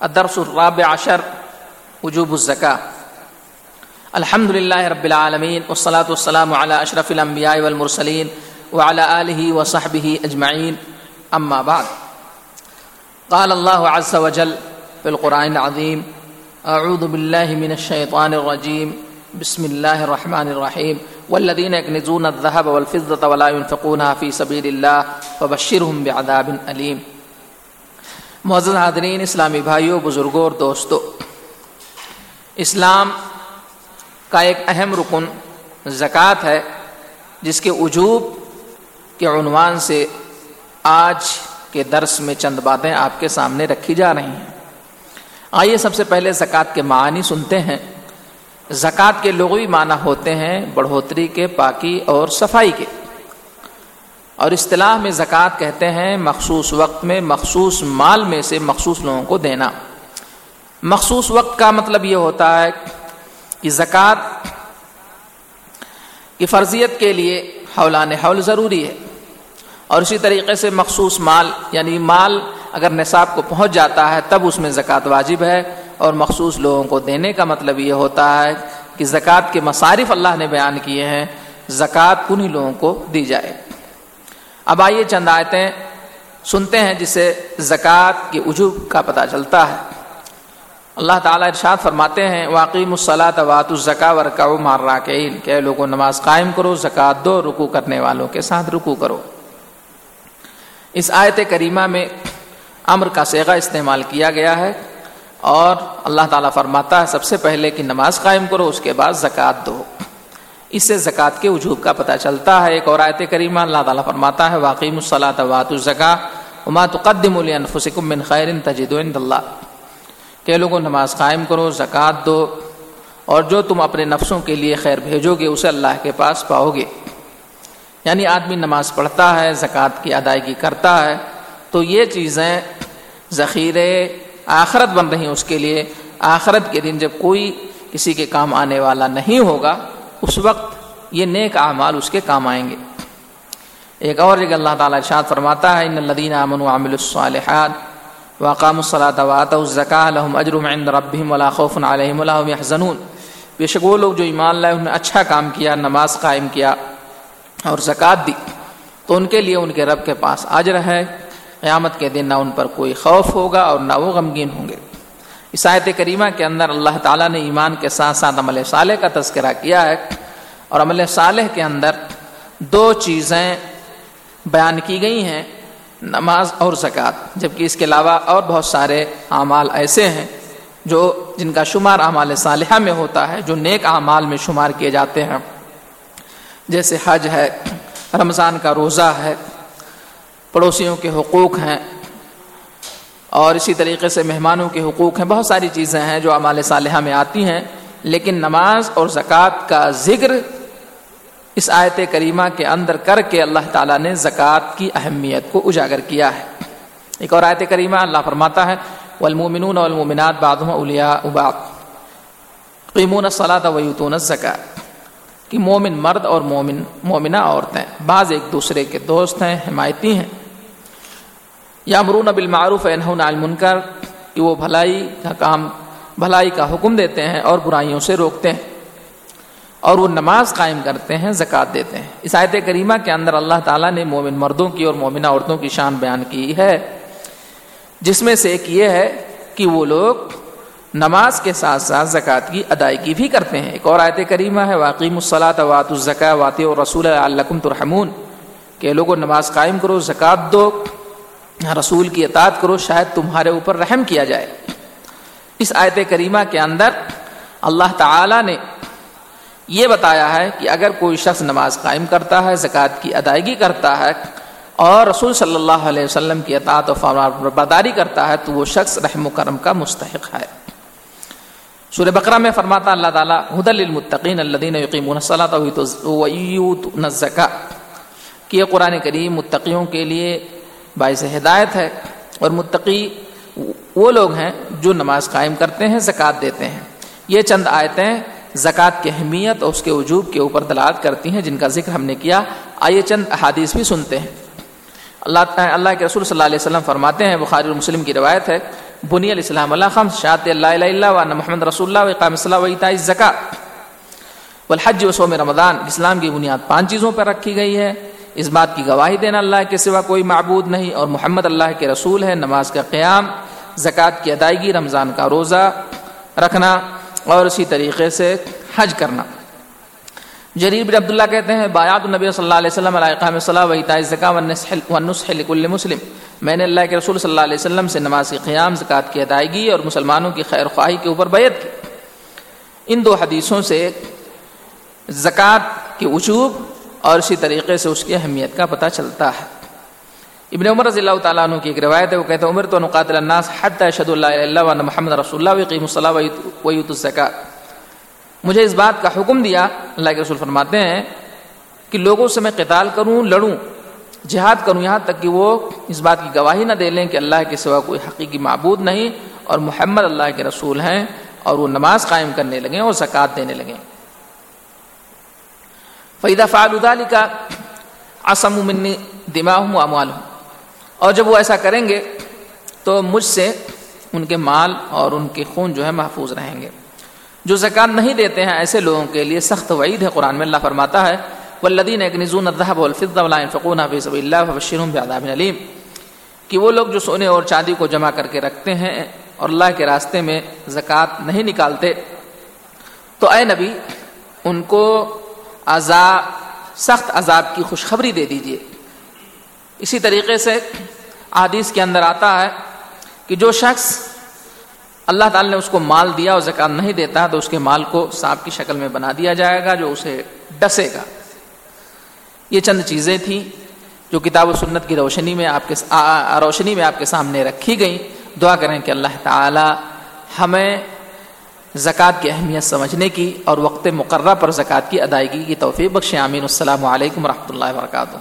الدرس الرابع عشر وجوب الزکاة. الحمد للہ رب العالمین والصلاة والسلام علی اشرف الانبیاء والمرسلین وعلی آلہ وصحبہ اجمعین. اما بعد، قال اللہ عز وجل فی القرآن العظیم: اعوذ باللہ من الشیطان الرجیم، بسم اللہ الرحمن الرحیم. والذین یکنزون الذهب والفضة ولا ينفقونها فی سبیل اللہ فبشرهم بعذاب علیم. معزز حاضرین، اسلامی بھائیوں، بزرگوں اور دوستوں، اسلام کا ایک اہم رکن زکوٰۃ ہے، جس کے وجوب کے عنوان سے آج کے درس میں چند باتیں آپ کے سامنے رکھی جا رہی ہیں. آئیے سب سے پہلے زکوٰۃ کے معنی سنتے ہیں. زکوٰۃ کے لغوی معنی ہوتے ہیں بڑھوتری کے، پاکی اور صفائی کے، اور اصطلاح میں زکوٰۃ کہتے ہیں مخصوص وقت میں مخصوص مال میں سے مخصوص لوگوں کو دینا. مخصوص وقت کا مطلب یہ ہوتا ہے کہ زکوٰۃ کی فرضیت کے لیے حولان حول ضروری ہے، اور اسی طریقے سے مخصوص مال، یعنی مال اگر نصاب کو پہنچ جاتا ہے تب اس میں زکوٰۃ واجب ہے، اور مخصوص لوگوں کو دینے کا مطلب یہ ہوتا ہے کہ زکوٰۃ کے مصارف اللہ نے بیان کیے ہیں، زکوٰۃ انہی لوگوں کو دی جائے. اب آئیے چند آیتیں سنتے ہیں جس سے زکوٰۃ کے وجوب کا پتہ چلتا ہے. اللہ تعالیٰ ارشاد فرماتے ہیں: وَأَقِیمُوا الصَّلَاةَ وَآتُوا الزَّکَاةَ وَارْکَعُوا مَعَ الرَّاکِعِینَ، کہ اے لوگوں نماز قائم کرو، زکوٰۃ دو، رکوع کرنے والوں کے ساتھ رکوع کرو. اس آیت کریمہ میں امر کا صیغہ استعمال کیا گیا ہے، اور اللہ تعالیٰ فرماتا ہے سب سے پہلے کہ نماز قائم کرو، اس کے بعد زکوٰۃ دو. اس سے زکوٰۃ کے وجوب کا پتہ چلتا ہے. ایک اور آیت کریمہ اللہ تعالیٰ فرماتا ہے: وَأَقِیمُوا الصَّلَاةَ وَآتُوا الزَّکَاةَ وَمَا تُقَدِّمُوا لِأَنفُسِکُم مِّن خَیْرٍ تَجِدُوهُ عِندَ اللَّهِ، کہ لوگوں نماز قائم کرو، زکوٰۃ دو، اور جو تم اپنے نفسوں کے لیے خیر بھیجو گے اسے اللہ کے پاس پاؤ گے. یعنی آدمی نماز پڑھتا ہے، زکوٰۃ کی ادائیگی کرتا ہے، تو یہ چیزیں ذخیرے آخرت بن رہی ہیں اس کے لیے. آخرت کے دن جب کوئی کسی کے کام آنے والا نہیں ہوگا، اس وقت یہ نیک اعمال اس کے کام آئیں گے. ایک اور جگہ اللہ تعالیٰ ارشاد فرماتا ہے: ان الذین آمنوا وعملوا الصالحات واقاموا الصلاة وآتوا الزکاة لهم اجر عند ربهم ولا خوف علیہم ولا هم يحزنون. بے شک وہ لوگ جو ایمان لائے، انہوں نے اچھا کام کیا، نماز قائم کیا اور زکوٰۃ دی، تو ان کے لیے ان کے رب کے پاس اجر ہے. قیامت کے دن نہ ان پر کوئی خوف ہوگا اور نہ وہ غمگین ہوں گے. اس آیت کریمہ کے اندر اللہ تعالیٰ نے ایمان کے ساتھ ساتھ عمل صالح کا تذکرہ کیا ہے، اور عمل صالح کے اندر دو چیزیں بیان کی گئی ہیں: نماز اور زکوٰۃ. جبکہ اس کے علاوہ اور بہت سارے اعمال ایسے ہیں جن کا شمار اعمال صالحہ میں ہوتا ہے، جو نیک اعمال میں شمار کیے جاتے ہیں، جیسے حج ہے، رمضان کا روزہ ہے، پڑوسیوں کے حقوق ہیں، اور اسی طریقے سے مہمانوں کے حقوق ہیں. بہت ساری چیزیں ہیں جو اعمال صالحہ میں آتی ہیں، لیکن نماز اور زکوٰۃ کا ذکر اس آیت کریمہ کے اندر کر کے اللہ تعالیٰ نے زکوٰۃ کی اہمیت کو اجاگر کیا ہے. ایک اور آیت کریمہ اللہ فرماتا ہے: والمؤمنون والمؤمنات بعضهم اولیاء بعض یقیمون الصلاۃ ویؤتون الزکاۃ، کہ مومن مرد اور مومنہ عورتیں بعض ایک دوسرے کے دوست ہیں، حمایتی ہیں. یامرون بالمعروف وینہون عن المنکر، کہ وہ بھلائی کا حکم دیتے ہیں اور برائیوں سے روکتے ہیں، اور وہ نماز قائم کرتے ہیں، زکوٰۃ دیتے ہیں. اس آیت کریمہ کے اندر اللہ تعالیٰ نے مومن مردوں کی اور مومنہ عورتوں کی شان بیان کی ہے، جس میں سے ایک یہ ہے کہ وہ لوگ نماز کے ساتھ ساتھ زکوٰۃ کی ادائیگی بھی کرتے ہیں. ایک اور آیت کریمہ ہے: وَأَقِیمُوا الصَّلَاةَ وَآتُوا الزَّکَاةَ وَأَطِیعُوا الرَّسُولَ لَعَلَّکُمْ تُرْحَمُونَ، کہ لوگوں نماز قائم کرو، زکوٰۃ دو، رسول کی اطاعت کرو، شاید تمہارے اوپر رحم کیا جائے. اس آیت کریمہ کے اندر اللہ تعالیٰ نے یہ بتایا ہے کہ اگر کوئی شخص نماز قائم کرتا ہے، زکوٰۃ کی ادائیگی کرتا ہے، اور رسول صلی اللہ علیہ وسلم کی اطاعت و فرمانبرداری کرتا ہے، تو وہ شخص رحم و کرم کا مستحق ہے. سورہ بقرہ میں فرماتا اللہ تعالیٰ: ھدی للمتقین الذین یقیمون الصلاۃ ویؤتون الزکاۃ، کہ یہ قرآن کریم متقیوں کے لیے باعث ہدایت ہے، اور متقی وہ لوگ ہیں جو نماز قائم کرتے ہیں، زکوٰۃ دیتے ہیں. یہ چند آیتیں زکوٰۃ کی اہمیت اور اس کے وجوب کے اوپر دلالت کرتی ہیں، جن کا ذکر ہم نے کیا. آئیے چند احادیث بھی سنتے ہیں. اللہ کے رسول صلی اللہ علیہ وسلم فرماتے ہیں، بخاری اور مسلم کی روایت ہے بنی الاسلام علی خمس شہادت لا الہ الا اللہ وان محمد رسول اللہ واقام الصلاۃ وایتاء الزکوٰۃ والحج وصوم رمضان. اسلام کی بنیاد 5 چیزوں پر رکھی گئی ہے. اس بات کی گواہی دینا اللہ کے سوا کوئی معبود نہیں اور محمد اللہ کے رسول ہے. نماز کا قیام، زکوٰۃ کی ادائیگی، رمضان کا روزہ رکھنا اور اسی طریقے سے حج کرنا. جریر بن عبداللہ کہتے ہیں بایعت النبی صلی اللہ علیہ وسلم علی اقام الصلاۃ وایتاء الزکوٰۃ والنصح لکل مسلم. میں نے اللہ کے رسول صلی اللہ علیہ وسلم سے نماز کی قیام، زکوٰۃ کی ادائیگی اور مسلمانوں کی خیر خواہی کے اوپر بیعت کی. ان 2 حدیثوں سے زکوٰۃ کی وجوب اور اسی طریقے سے اس کی اہمیت کا پتہ چلتا ہے. ابن عمر رضی اللہ تعالیٰ عنہ کی ایک روایت ہے، وہ کہتے ہیں امرت ان اقاتل الناس حتی یشہدوا لا الہ الا اللہ وان محمد رسول اللہ ویقیموا الصلاۃ ویؤتوا الزکوٰۃ. مجھے اس بات کا حکم دیا، اللہ کے رسول فرماتے ہیں، کہ لوگوں سے میں قتال کروں، لڑوں، جہاد کروں، یہاں تک کہ وہ اس بات کی گواہی نہ دے لیں کہ اللہ کے سوا کوئی حقیقی معبود نہیں اور محمد اللہ کے رسول ہیں، اور وہ نماز قائم کرنے لگیں اور زکوٰۃ دینے لگیں. فَإِذَا فَعَلُوا ذَلِكَ عَصَمُوا مِنِّي دِمَاءَهُمْ وَأَمْوَالَهُمْ. اور جب وہ ایسا کریں گے تو مجھ سے ان کے مال اور ان کے خون جو ہے محفوظ رہیں گے. جو زکوٰۃ نہیں دیتے ہیں ایسے لوگوں کے لیے سخت وعید ہے. قرآن میں اللہ فرماتا ہے وَالَّذِينَ يَكْنِزُونَ الذَّهَبَ وَالْفِضَّةَ وَلَا يُنْفِقُونَهَا فِي سَبِيلِ اللَّهِ فَبَشِّرْهُم بِعَذَابٍ أَلِيمٍ. کہ وہ لوگ جو سونے اور چاندی کو جمع کر کے رکھتے ہیں اور اللہ کے راستے میں زکوٰۃ نہیں نکالتے تو اے نبی ان کو سخت عذاب کی خوشخبری دے دیجئے. اسی طریقے سے احادیث کے اندر آتا ہے کہ جو شخص اللہ تعالی نے اس کو مال دیا اور زکوٰۃ نہیں دیتا تو اس کے مال کو سانپ کی شکل میں بنا دیا جائے گا جو اسے ڈسے گا. یہ چند چیزیں تھیں جو کتاب و سنت کی روشنی میں آپ کے سامنے رکھی گئیں. دعا کریں کہ اللہ تعالی ہمیں زکوٰۃ کی اہمیت سمجھنے کی اور وقت مقررہ پر زکوٰۃ کی ادائیگی کی توفیق بخشے. آمین. السلام علیکم ورحمۃ اللہ وبرکاتہ.